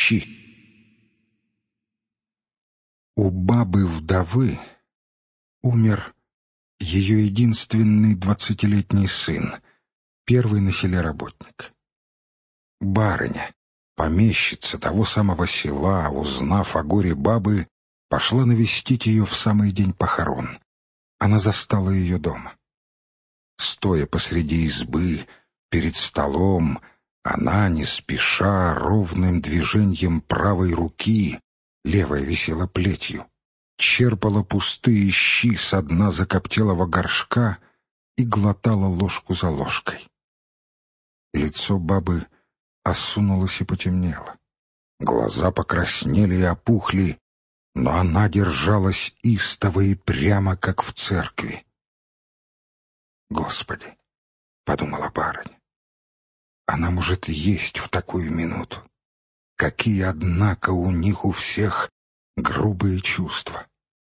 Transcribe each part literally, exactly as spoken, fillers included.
щи. У бабы-вдовы умер ее единственный двадцатилетний сын, первый на селе работник. Барыня, помещица того самого села, узнав о горе бабы, пошла навестить ее в самый день похорон. Она застала ее дома. Стоя посреди избы, перед столом, она, не спеша, ровным движением правой руки, левая висела плетью, черпала пустые щи со дна закоптелого горшка и глотала ложку за ложкой. Лицо бабы осунулось и потемнело. Глаза покраснели и опухли, но она держалась истово и прямо, как в церкви. «Господи!» — подумала барыня. «Она может есть в такую минуту. Какие, однако, у них у всех грубые чувства!»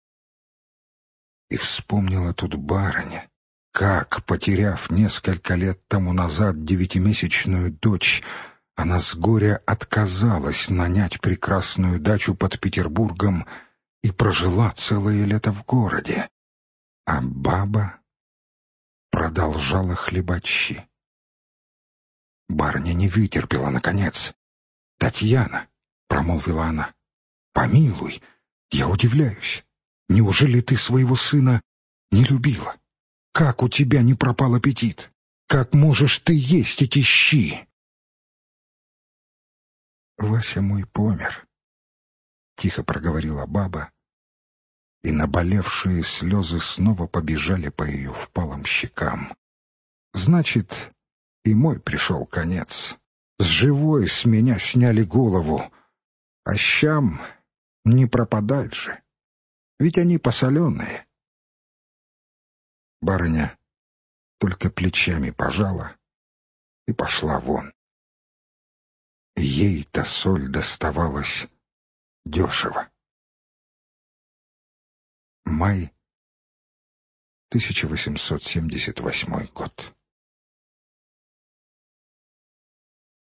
И вспомнила тут барыня, как, потеряв несколько лет тому назад девятимесячную дочь, она с горя отказалась нанять прекрасную дачу под Петербургом и прожила целое лето в городе, а баба продолжала хлебать щи. Барыня не вытерпела, наконец. «Татьяна», — промолвила она, — «помилуй, я удивляюсь. Неужели ты своего сына не любила? Как у тебя не пропал аппетит? Как можешь ты есть эти щи?» «Вася мой помер», — тихо проговорила баба, и наболевшие слезы снова побежали по ее впалым щекам. «Значит, и мой пришел конец. С живой с меня сняли голову, а щам не пропадать же, ведь они посоленные». Барыня только плечами пожала и пошла вон. Ей-то соль доставалась дешево. Май тысяча восемьсот семьдесят восьмой год.